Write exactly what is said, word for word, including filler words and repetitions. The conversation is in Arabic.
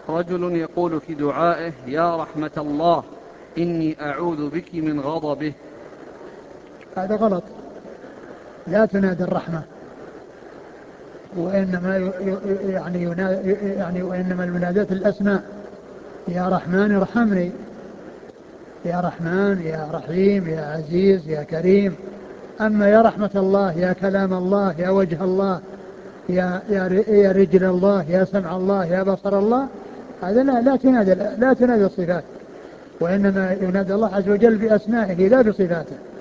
رجل يقول في دعائه: يا رحمة الله إني أعوذ بك من غضبه. هذا غلط، لا تنادي الرحمة، وإنما يعني يعني وإنما المنادات الأسماء: يا رحمن ارحمني، يا رحمن، يا رحيم، يا عزيز، يا كريم. أما يا رحمة الله، يا كلام الله، يا وجه الله، يا يا يا رجل الله، يا سمع الله، يا بصر الله، هذا لا لا تنادى لا تنادى الصفات، وإنما ينادى الله عز وجل بأسمائه لا بصفاته.